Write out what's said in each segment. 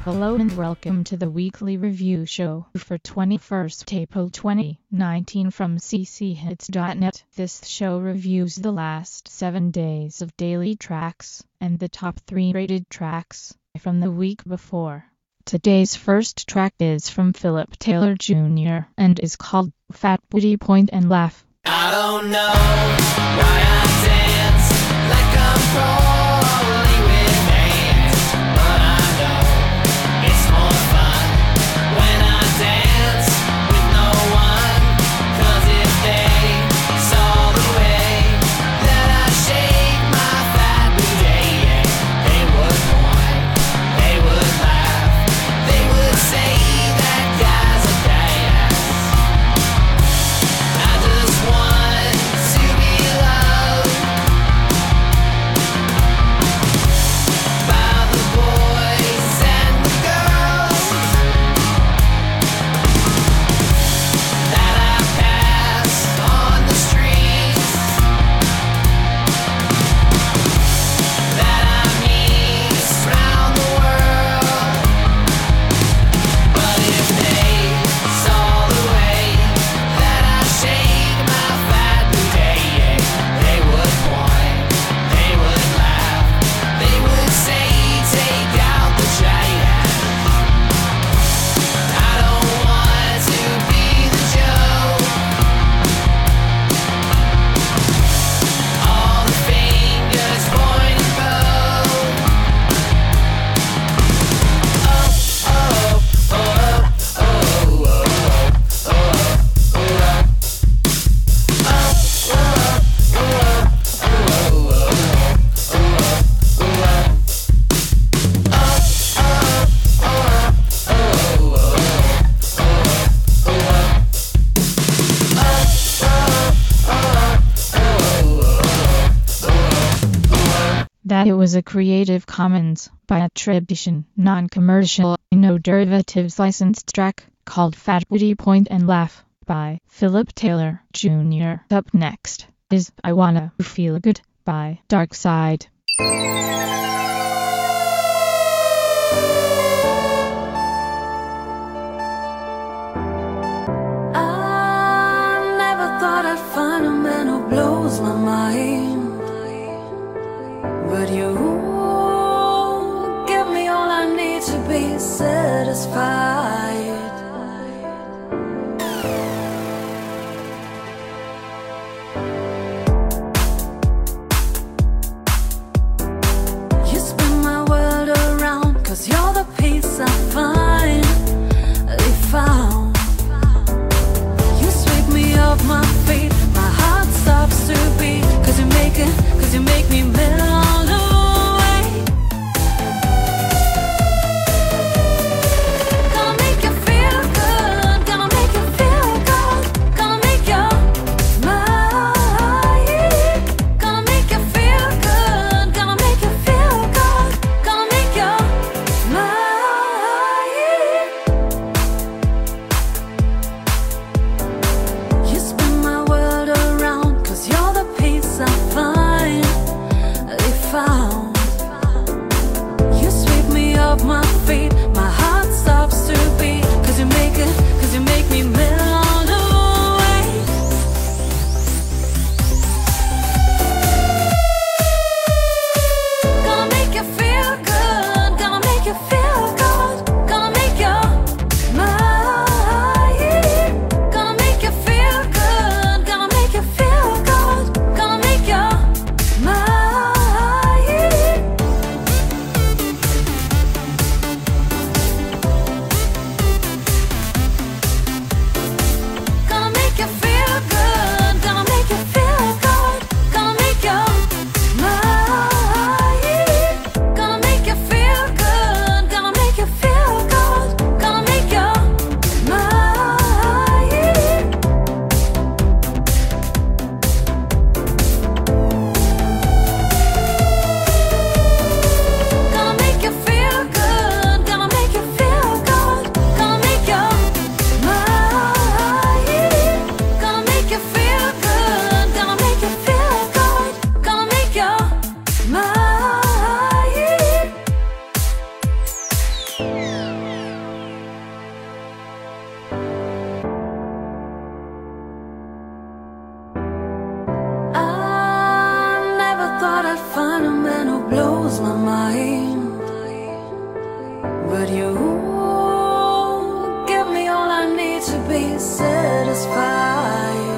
Hello and welcome to the weekly review show for 21st April 2019 from cchits.net. This show reviews the last 7 days of daily tracks and the top 3 rated tracks from the week before. Today's first track is from Philip Taylor Jr. and is called Fat Booty Point and Laugh. I don't know why I dance like I'm crawling with ants, but I know it's more fun when I dance with no one. 'Cause if they saw the way that I shake my fat booty, they would point, they would laugh, they would say that guy's a gas. I just want to be loved by the boys and the girls that I pass on the streets, that I meet round the world. But if they saw the way that I shake my fat booty, they would point, they would laugh, they would say, take out the trash. I don't want to be the joke, all the fingers point and go. That it was a Creative Commons by attribution, non-commercial, no derivatives licensed track called Fat Booty Point and Laugh by Philip Taylor Jr. Up next is I Wanna Feel Good by Dark Side. I never thought I'd find a man who blows my mind, but you give me all I need to be satisfied. You spin my world around, 'cause you're the peace I finally found. You sweep me off my feet, my heart stops to beat, 'cause you make me melt all away. thought I'd find a man who blows my mind, but you give me all I need to be satisfied.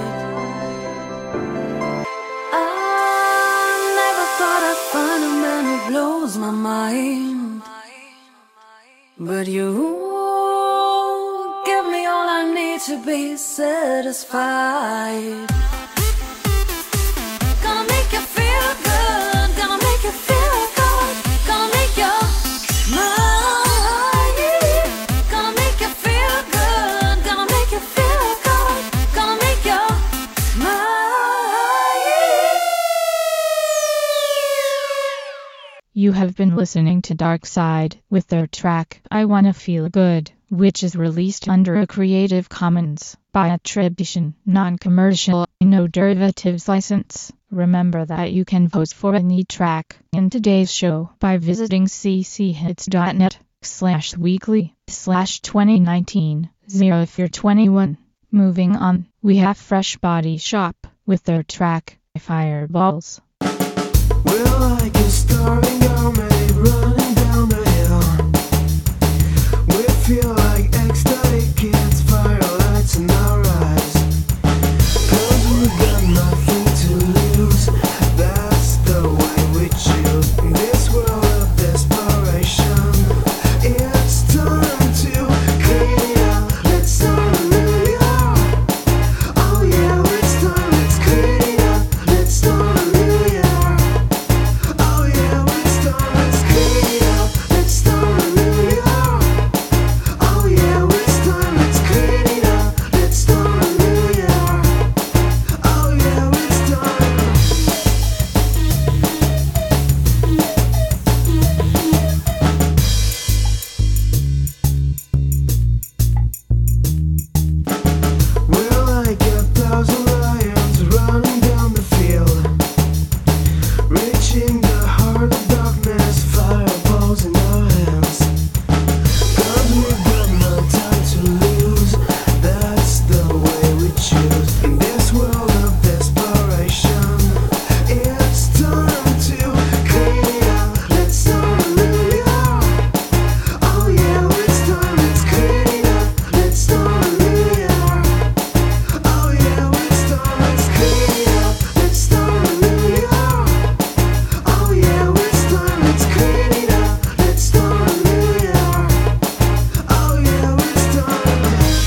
I never thought I'd find a man who blows my mind, but you give me all I need to be satisfied. Gonna make you feel good, gonna make you feel good, gonna make you smile. Gonna make you feel good, gonna make you feel good, gonna make you smile. You have been listening to Dark Side with their track I Wanna Feel Good, which is released under a Creative Commons by attribution, non-commercial, no derivatives license. Remember that you can vote for any track in today's show by visiting cchits.net/weekly/2019 if you're 21. Moving on, we have Fresh Body Shop with their track Fireballs. Well, like a starving army running down the hill, we feel like ecstatic kids, firelights in our eyes. 'Cause we've got nothing to lose, that's the way we choose. In this world of desperation, it's time to clean it up. Let's start a new year. Oh yeah, it's time, let's clean it up. Let's start a new year. Oh yeah, it's time, let's clean it up. Let's start a new year. Oh yeah, it's time, let's clean it up. Let's start a new year. Oh yeah, it's time. We're like 1,000 lions running down the field, reaching the heart of darkness, fireballs in our hands. 'Cause we've got no time to lose, that's the way we choose. In this world of desperation, it's time to clean it up. Let's start a new year. Oh yeah, it's time, let's clean it up. Let's start a new year. Oh yeah, it's time, let's clean it up. Let's start a new year. Oh yeah, it's time, let's clean it up. Let's start a new year. Oh yeah, it's time.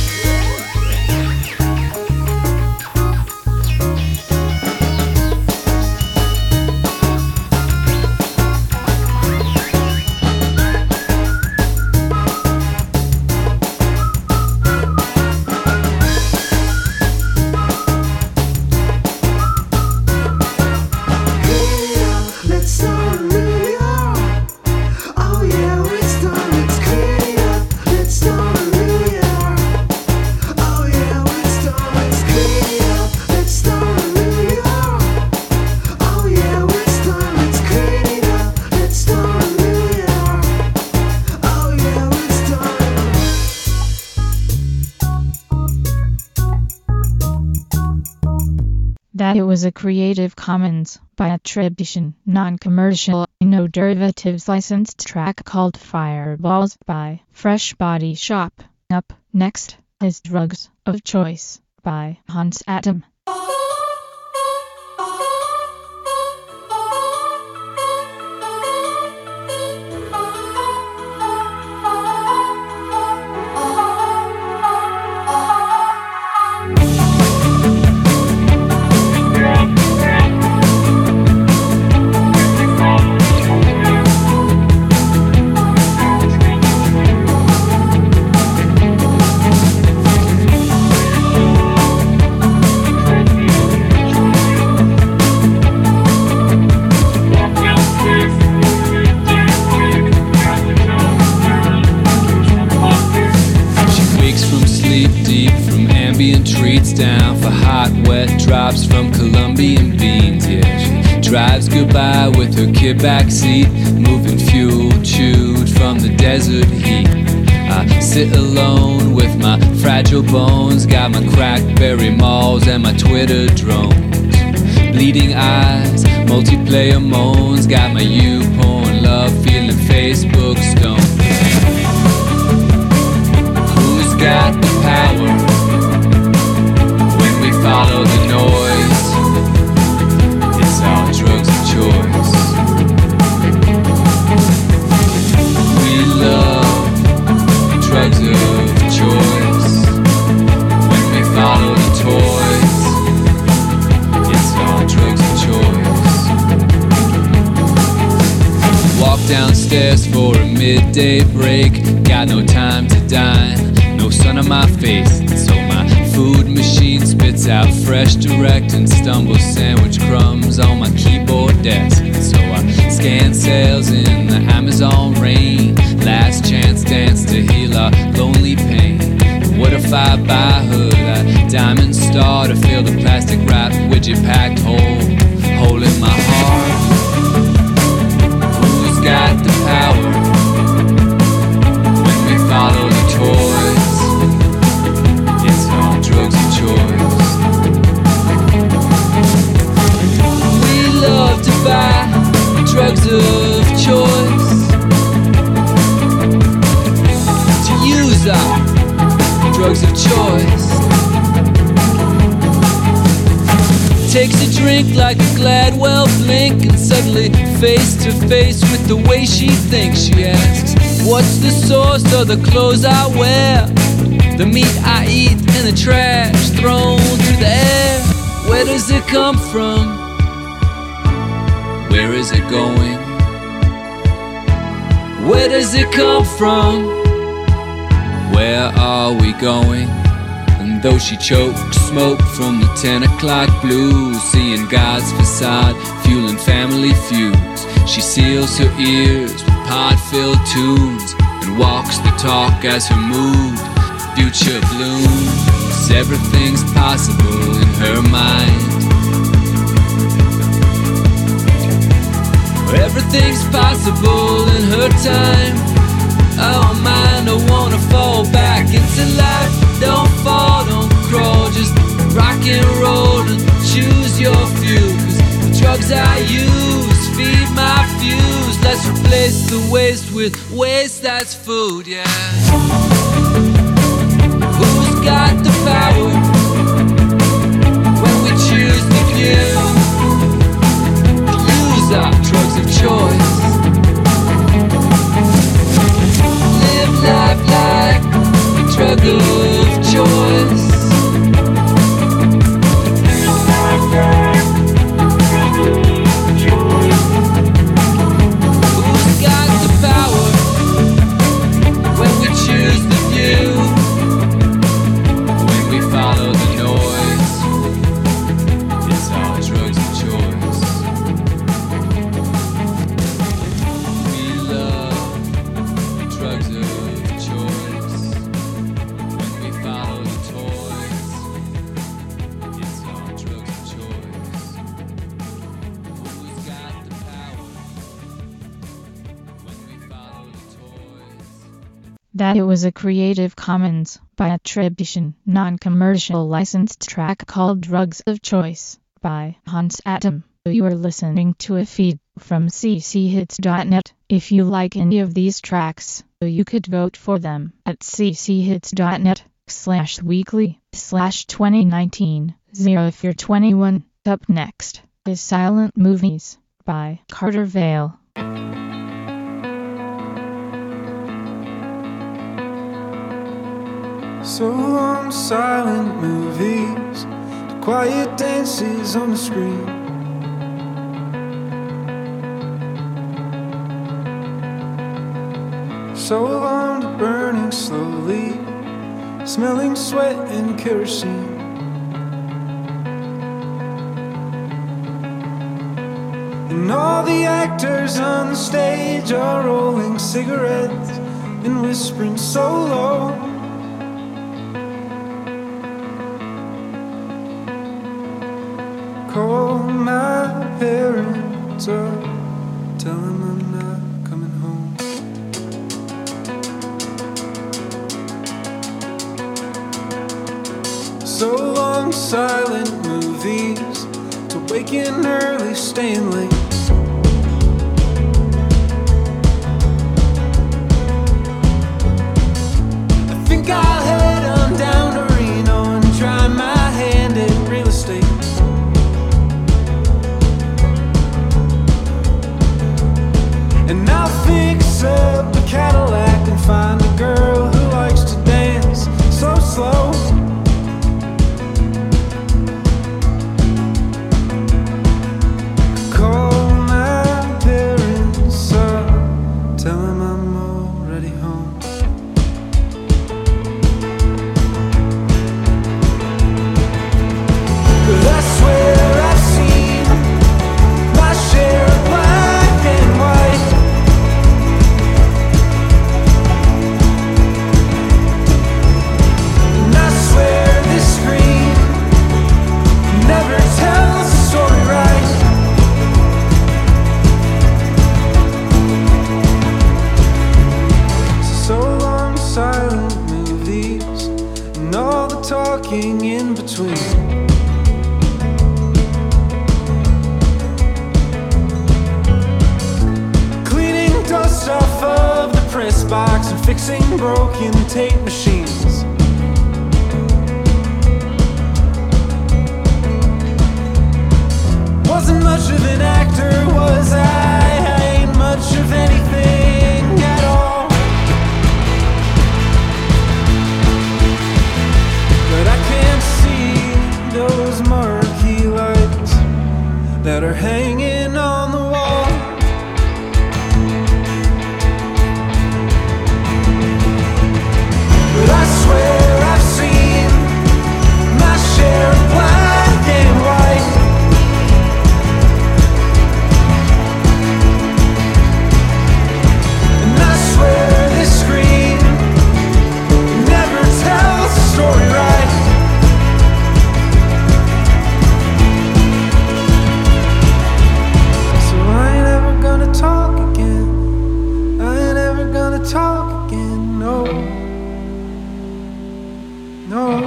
Let's start a new year. Oh yeah, it's time, let's clean it up. Let's start a new year. Oh yeah, it's time, let's clean it up. Let's start a new year. Oh yeah, it's time, let's clean it up. Let's start a new year. Oh yeah, it's time. That it was a Creative Commons by attribution, non-commercial, no derivatives licensed track called Fireballs by Fresh Body Shop. Up next is Drugs of Choice by Hans Atom. ambient treats down for hot, wet drops from Colombian beans. Yeah, she drives goodbye with her kid backseat, moving fuel chewed from the desert heat. I sit alone with my fragile bones, got my crackberry malls and my Twitter drones. Bleeding eyes, multiplayer moans. Got my YouPorn love feeling Facebook stone. Who's got the power when we follow the noise? It's our drugs of choice. We love drugs of choice when we follow the toys. It's our drugs of choice. Walk downstairs for a midday break. Got no time to dine, no sun on my face, so my food machine spits out fresh direct and stumbles sandwich crumbs on my keyboard desk. So I scan sales in the Amazon rain. Last chance dance to heal our lonely pain. What if I buy her that diamond star to fill the plastic wrap widget packed hole in my heart? Who's got the power when we follow the toys? It's our drugs of choice. We love to buy drugs of choice, to use our drugs of choice. Takes a drink like a Gladwell blink, and suddenly face to face with the way she thinks. She asks, what's the source of the clothes I wear? The meat I eat and the trash thrown through the air. Where does it come from? Where is it going? Where does it come from? Where are we going? And though she chokes smoke from the 10 o'clock blues, seeing God's facade, fueling family feuds, she seals her ears with pod-filled tunes and walks the talk as her mood. Future blooms, everything's possible in her mind. Everything's possible in her time. Oh man, I wanna fall back into life. Don't fall, don't crawl, just rock and roll and choose your few. 'Cause the drugs I use feed my fuse. Let's replace the waste with waste that's food, yeah. Who's got the power when we choose the few? Use our drugs of choice. Live life like a drug of choice. Who's got the power when we choose the view? When we follow the noise, it's our drugs of choice. We love drugs of choice. When we follow the toys, it's our drugs of choice. Who's got the power when we follow the toys? That it was a Creative Commons by attribution, non-commercial licensed track called Drugs of Choice by Hans Atom. You are listening to a feed from cchits.net. If you like any of these tracks, you could vote for them at cchits.net/weekly/2019 0 if you're 21. Up next is Silent Movies by Carter Vale. So long silent movies, the quiet dances on the screen. So long to burning slowly, smelling sweat and kerosene. And all the actors on the stage are rolling cigarettes and whispering so low. Call my parents up, tell them I'm not coming home. So long silent movies to wait waking early, staying late. I think I'll head on down to Reno and try my hand at real estate. And I'll fix up a Cadillac and find a girl who likes to dance so slow. Call my parents up, tell them I'm already home. But I swear I've seen my share of black and white. And I swear this screen never tells the story right. So long silent movies and all the talking in between. Cleaning dust off of the press box and fixing broken tape machines. Wasn't much of an actor, was I? I ain't much of anything at all. But I can't see those marquee lights that are hanging on the wall. But I swear I've seen my share of black and white. And I swear this screen never tells the story right. So I ain't ever gonna talk again. I ain't ever gonna talk again, no. No.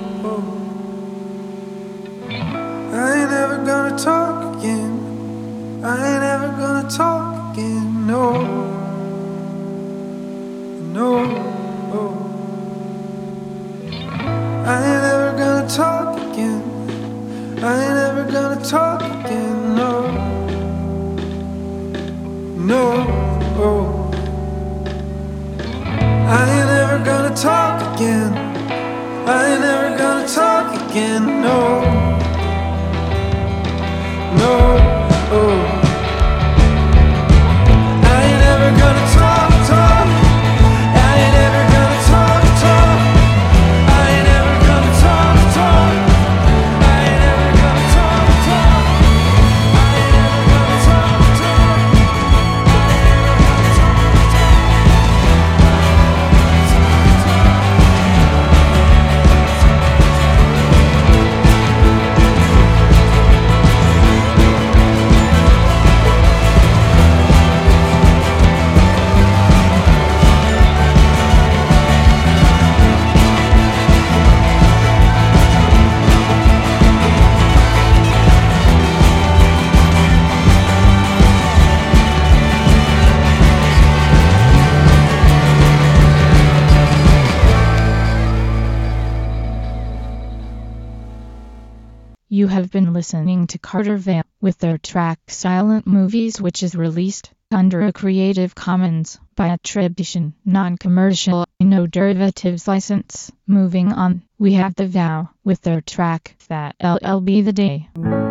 I ain't ever gonna talk again. I ain't ever gonna talk again, no. No. I ain't ever gonna talk again. I ain't ever gonna talk again, no. No. I ain't ever gonna talk again. I ain't never gonna talk again, no. No. I ain't never gonna talk. I ain't never gonna talk. I ain't never gonna talk. I ain't never gonna talk. I ain't never gonna talk. You have been listening to Carter Vale with their track Silent Movies, which is released under a Creative Commons by attribution, non-commercial, no derivatives license. Moving on, we have The Vow with their track That LL Be The Day.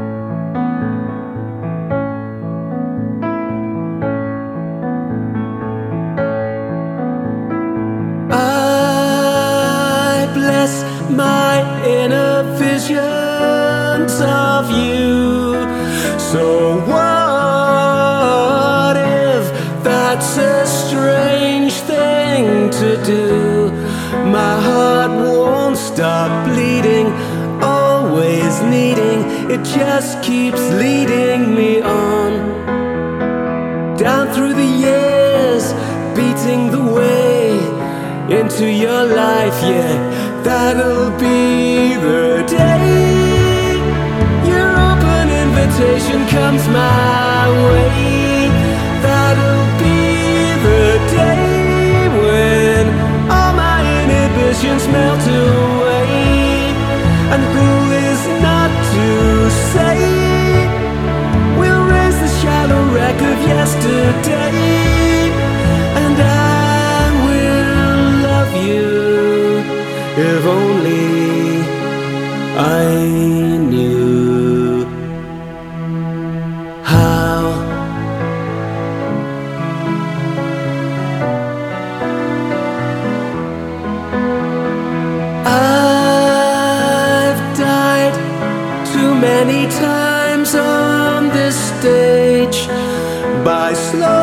I bless my inner visions of you. So what if that's a strange thing to do? My heart won't stop bleeding, always needing, it just keeps leading me on. Down through the years, beating the way into your life, yeah, that'll be the day. Your open invitation invitation comes my way, that'll be the day when all my inhibitions melt away. And who is not to say we'll raise the shallow wreck of yesterday, and I will love you if only I knew how. I've died too many times on this stage by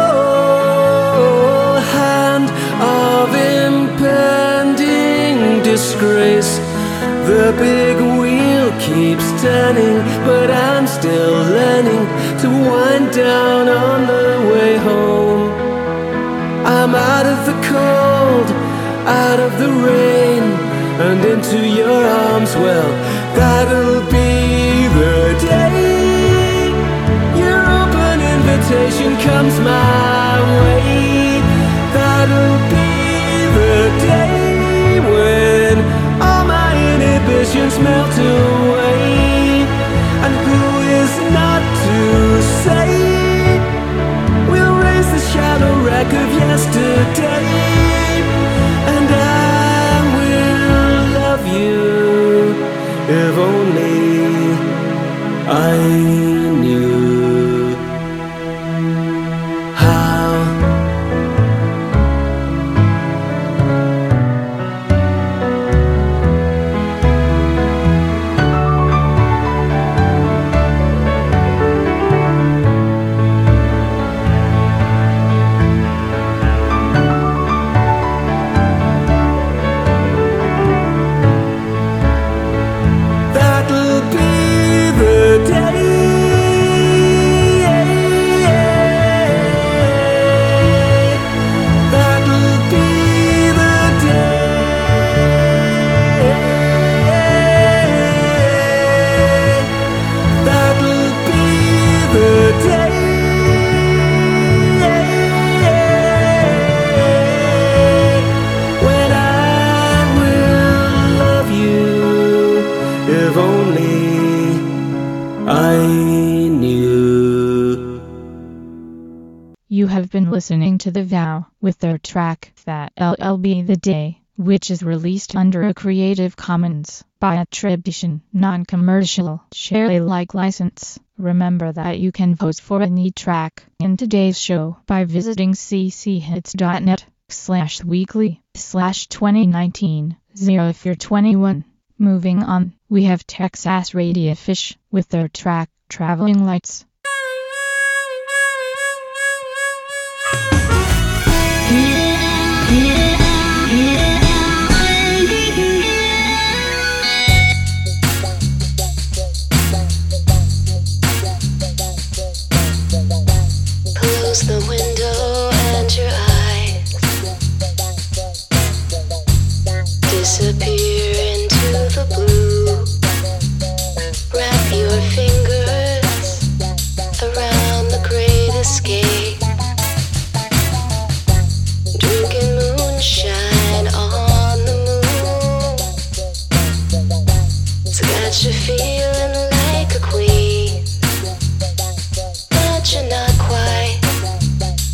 slow hand of impending disgrace. The big wheel keeps turning, but I'm still learning to wind down on the way home. I'm out of the cold, out of the rain, and into your arms. Well, that'll be the day your open invitation comes my way. That'll be the day when all my inhibitions melt away. And who is not to say we'll raise the shallow wreck of yesterday, and I will love you if only I knew how. That'll be the day. That'll be the day. That'll be the day when I will love you if only I knew. You have been listening to The Vow with their track That LL Be The Day, which is released under a Creative Commons by attribution, non-commercial, share Alike license. Remember that you can vote for any track in today's show by visiting cchits.net/weekly/2019 if you're 21. Moving on, we have Texas Radiofish with their track Traveling Lights. Close the window and your eyes disappear into the blue. Wrap your fingers around the great escape. Drinking moonshine on the moon. It's got you feeling like a queen, but you're not quite.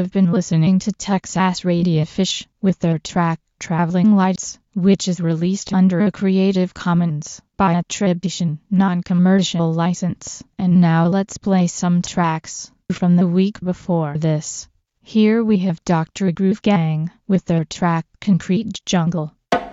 have been listening to Texas Radiofish with their track Traveling Lights, which is released under a Creative Commons by attribution, non-commercial license. And now let's play some tracks from the week before this. Here we have Dr. Groove Gang with their track Concrete Jungle.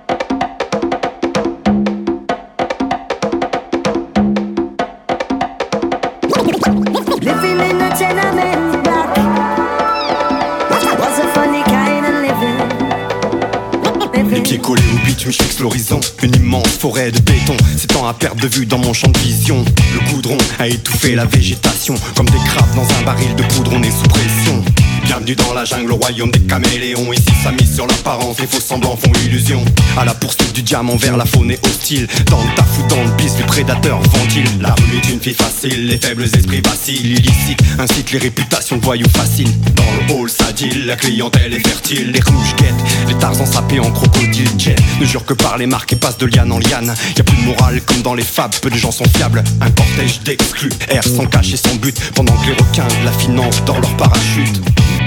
Living in a tenement block was a funny kind of living. Les pieds collés au bitume, je fixe l'horizon. Une immense forêt de béton s'étend à perte de vue dans mon champ de vision. Le goudron a étouffé la végétation. Comme des crabes dans un baril de poudre, on est sous pression. Bienvenue dans la jungle, le royaume des caméléons. Ici ça mise sur l'apparence, les faux semblants font illusion. À la poursuite du diamant vert, la faune est hostile. Dans le taf ou dans le bis, les prédateurs ventilent. La rue est une fille facile, les faibles esprits vacillent. Illicite, incite les réputations de voyous faciles. Dans le hall ça deal, la clientèle est fertile. Les rouges guettent, les tarzans sapés en crocodile. Jet ne jure que par les marques et passe de liane en liane. Y'a plus de morale comme dans les fables, peu de gens sont fiables. Un cortège d'exclus, erre sans cacher son but. Pendant que les requins de la finance dans leur parachute.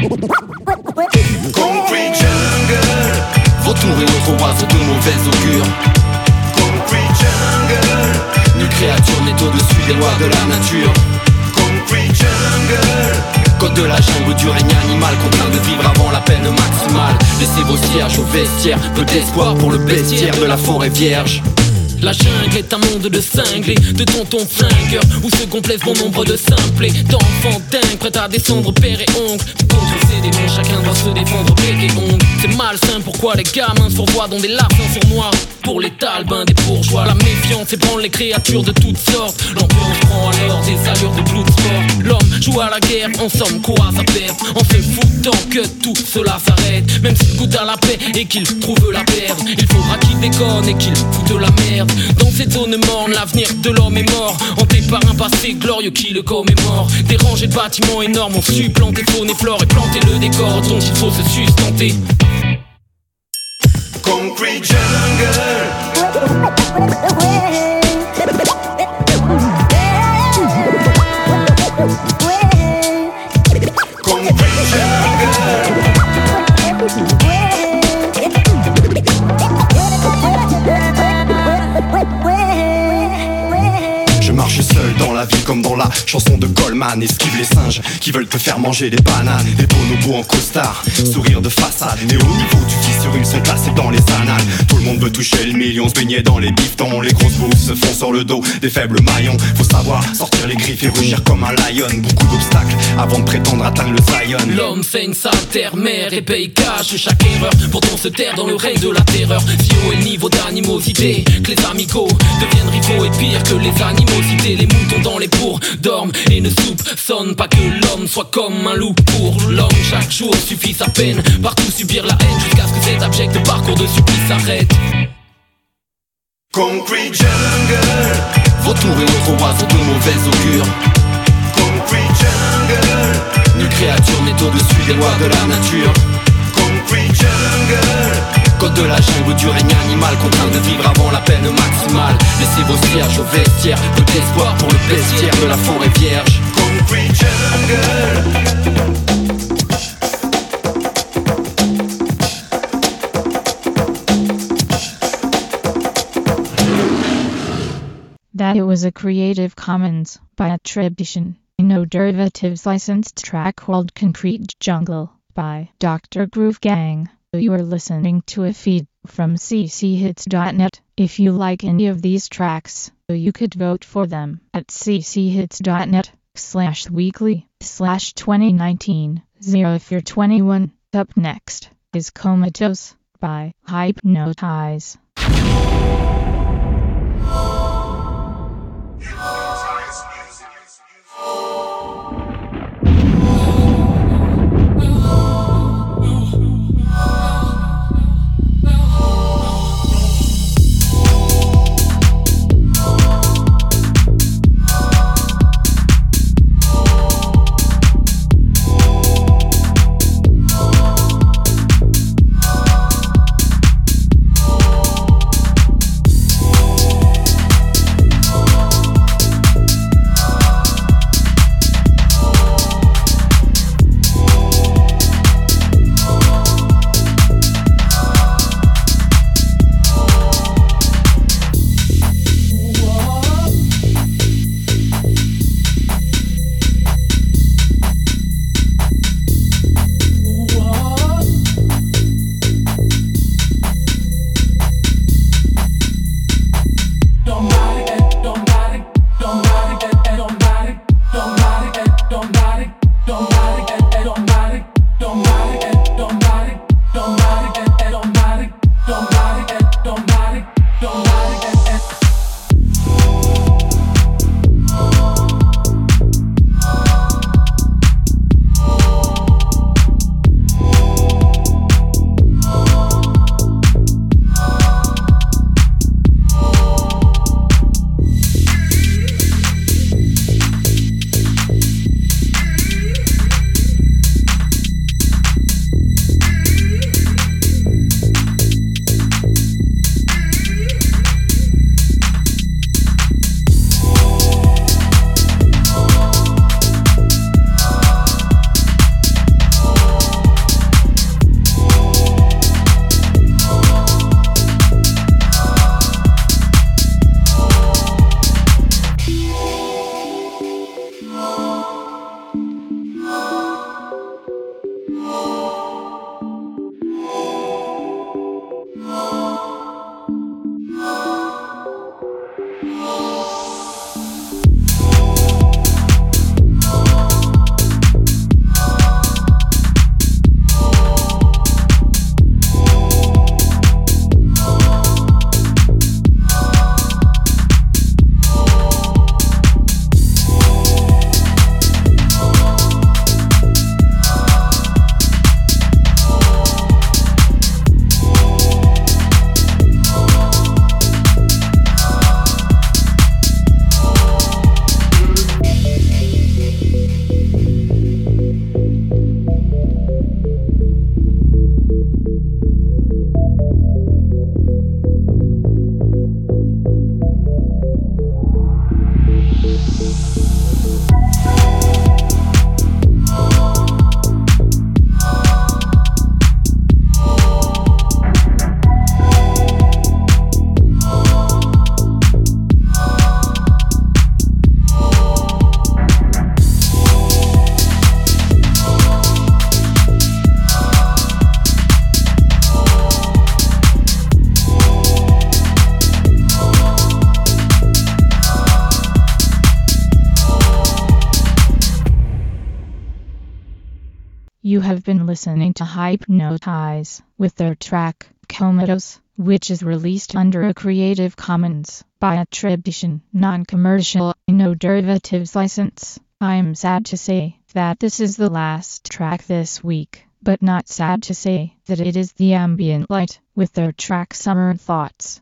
Concrete jungle, Vautour et autres oiseaux de mauvais augure. concrete jungle, Nulle créature n'est au-dessus des lois de la nature. concrete jungle, Code de la jungle du règne animal, contraint de vivre avant la peine maximale. Laissez vos cierges au vestiaire, peu d'espoir pour le bestiaire de la forêt vierge. La jungle est un monde de cinglés, de tontons flingueurs, où se complaisent bon nombre de simplés, d'enfants dingues, prêts à descendre père et oncle. Contre ces démons, chacun doit se défendre bec et ongle. C'est malsain, pourquoi les gamins se fourvoient dans des larmes sur noir. Pour les talbins des bourgeois, la méfiance ébranle les créatures de toutes sortes. L'ambiance prend alors des allures de bloodsport. L'homme joue à la guerre, en somme court à sa perte. En fait foutant que tout cela s'arrête. Même s'il goûte à la paix et qu'il trouve la perdre, il faudra qu'il déconne et qu'il foute de la merde. Dans cette zone morne, l'avenir de l'homme est mort, hanté par un passé glorieux qui le commémore. Des rangées de bâtiments énormes ont supplanté faune et flore et planté le décor dont il faut se sustenter. concrete jungle, concrete jungle. Je marche seul dans la ville comme dans la chanson de Goldman. Esquive les singes qui veulent te faire manger des bananes. Les bonobos en costard, sourire de façade. Mais au niveau du fissure, ils sont classés dans les annales. Tout le monde veut toucher le million, se baigner dans les bifetons. Les grosses bouffes se font sur le dos des faibles maillons. Faut savoir sortir les griffes et rugir comme un lion. Beaucoup d'obstacles avant de prétendre atteindre le Zion. L'homme fait une sale terre-mère et paye cash chaque erreur. Pourtant se taire dans le règne de la terreur. Si haut est le niveau d'animosité que les amicaux deviennent rivaux et pire que les animosités. Les moutons dans les bourgs dorment et ne soupçonnent pas que l'homme soit comme un loup. Pour l'homme chaque jour suffit sa peine. Partout subir la haine jusqu'à ce que cet abject parcours de supplice s'arrête. Concrete jungle, Vautour et autres oiseaux de mauvais augure. concrete jungle, Nulle créature n'est au-dessus des lois de la nature. concrete jungle, Code de la jungle du règne animal, contraint de vivre avant la peine maximale. Laissez vos cierges au vestiaire, peu d'espoir pour le bestiaire de la forêt vierge. concrete jungle. That it was a Creative Commons by attribution, no derivatives licensed track called Concrete Jungle by Dr. Groove Gang. You are listening to a feed from cchits.net. If you like any of these tracks, you could vote for them at cchits.net/weekly/2019 if you're 21. Up next is Comatose by Hypnotize. You have been listening to Hypnotize with their track Comatose, which is released under a Creative Commons by attribution, non-commercial, no derivatives license. I'm sad to say that this is the last track this week, but not sad to say that it is the Ambient Light with their track Summer Thoughts.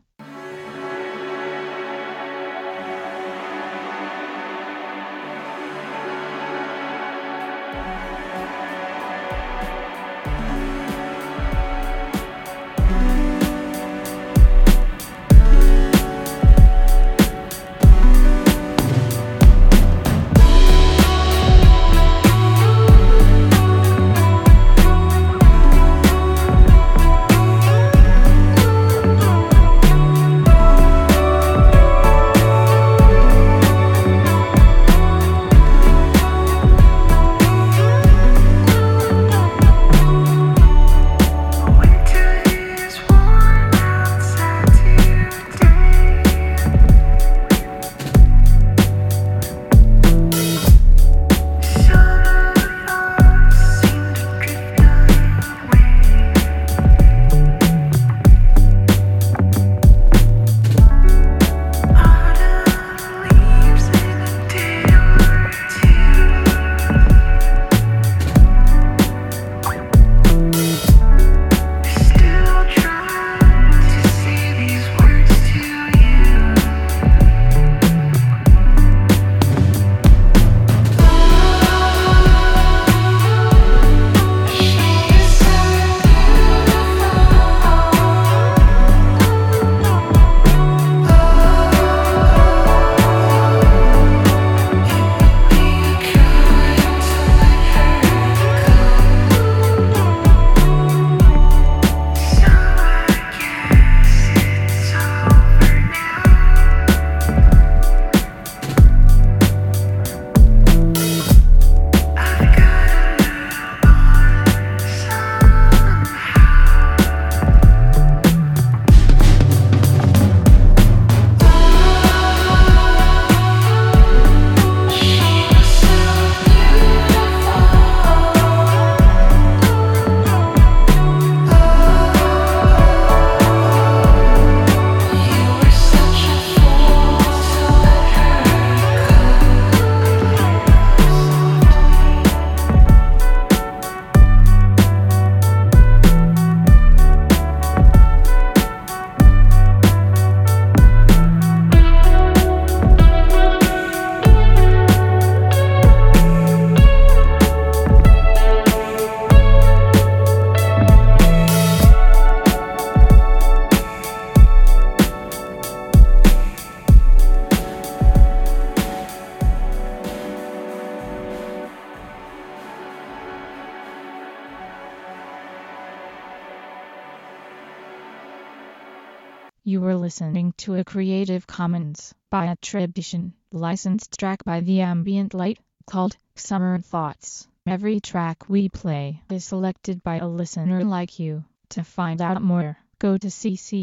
You were listening to a Creative Commons by attribution, licensed track by The Ambient Light, called Summer Thoughts. Every track we play is selected by a listener like you. To find out more, go to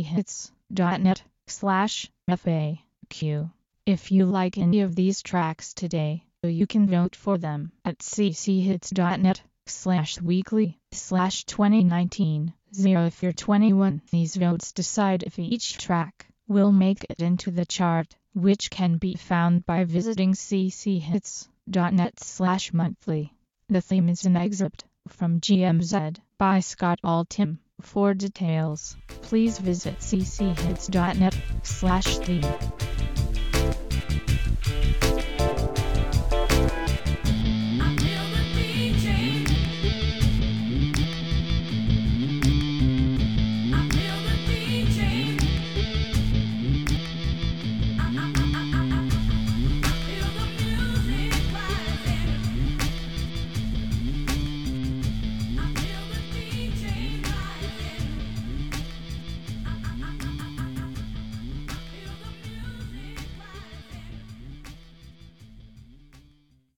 cchits.net/FAQ. If you like any of these tracks today, you can vote for them at cchits.net/weekly/2019. If you're 21, these votes decide if each track will make it into the chart, which can be found by visiting cchits.net/monthly. The theme is an excerpt from GMZ by Scott Altham. For details, please visit cchits.net/theme.